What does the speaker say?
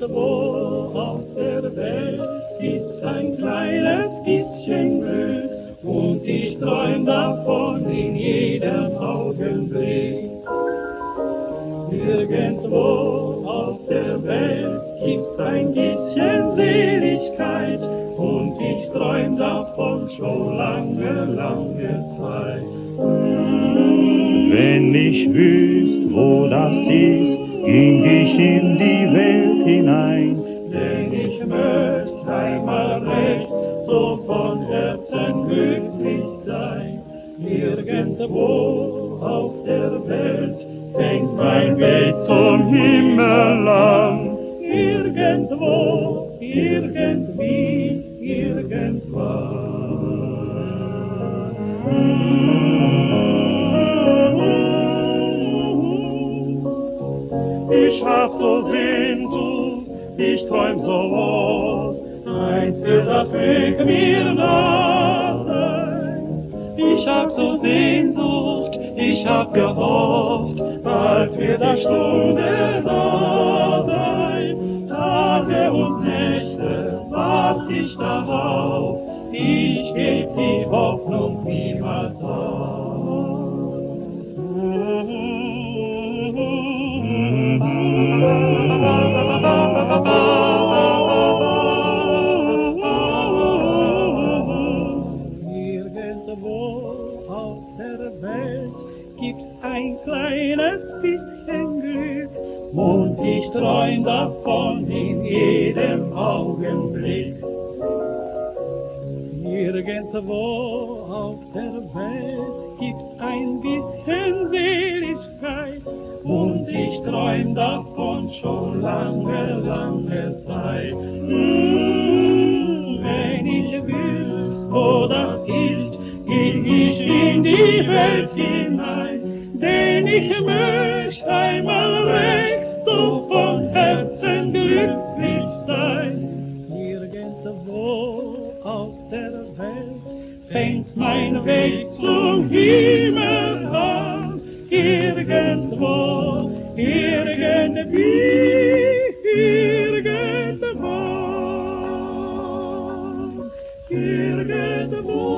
Irgendwo auf der Welt gibt's ein kleines bisschen Glück und ich träum davon in jedem Augenblick. Irgendwo auf der Welt gibt's ein bisschen Seligkeit und ich träum davon schon lange, lange Zeit. Wenn ich wüsst, wo das ist, ging ich in die Welt hinein. Denn ich möcht einmal recht so von Herzen glücklich sein. Irgendwo auf der Welt fängt mein Weg zum Himmel an. Irgendwo, irgendwie, irgendwann. Ich hab so Sehnsucht, ich träum so oft, eins wird das Glück mir nah sein. Ich hab so Sehnsucht, ich hab gehofft, bald wird das Stunde da sein. Tage und Nächte wart ich darauf, ich geb die Hoffnung niemals auf. Irgendwo auf der Welt gibt's ein kleines bisschen Glück und ich träum davon in jedem Augenblick. Irgendwo auf der Welt gibt's ein bisschen Seligkeit und ich träum davon schon lange, lange Zeit. Wenn ich wüsste, wo das ist, ging ich in die Welt hinein, denn ich möcht einmal recht so von Herzen glücklich sein. Irgendwo auf der Welt fängt mein Weg zum Himmel an. Irgendwo, irgendwie, irgendwann, irgendwo.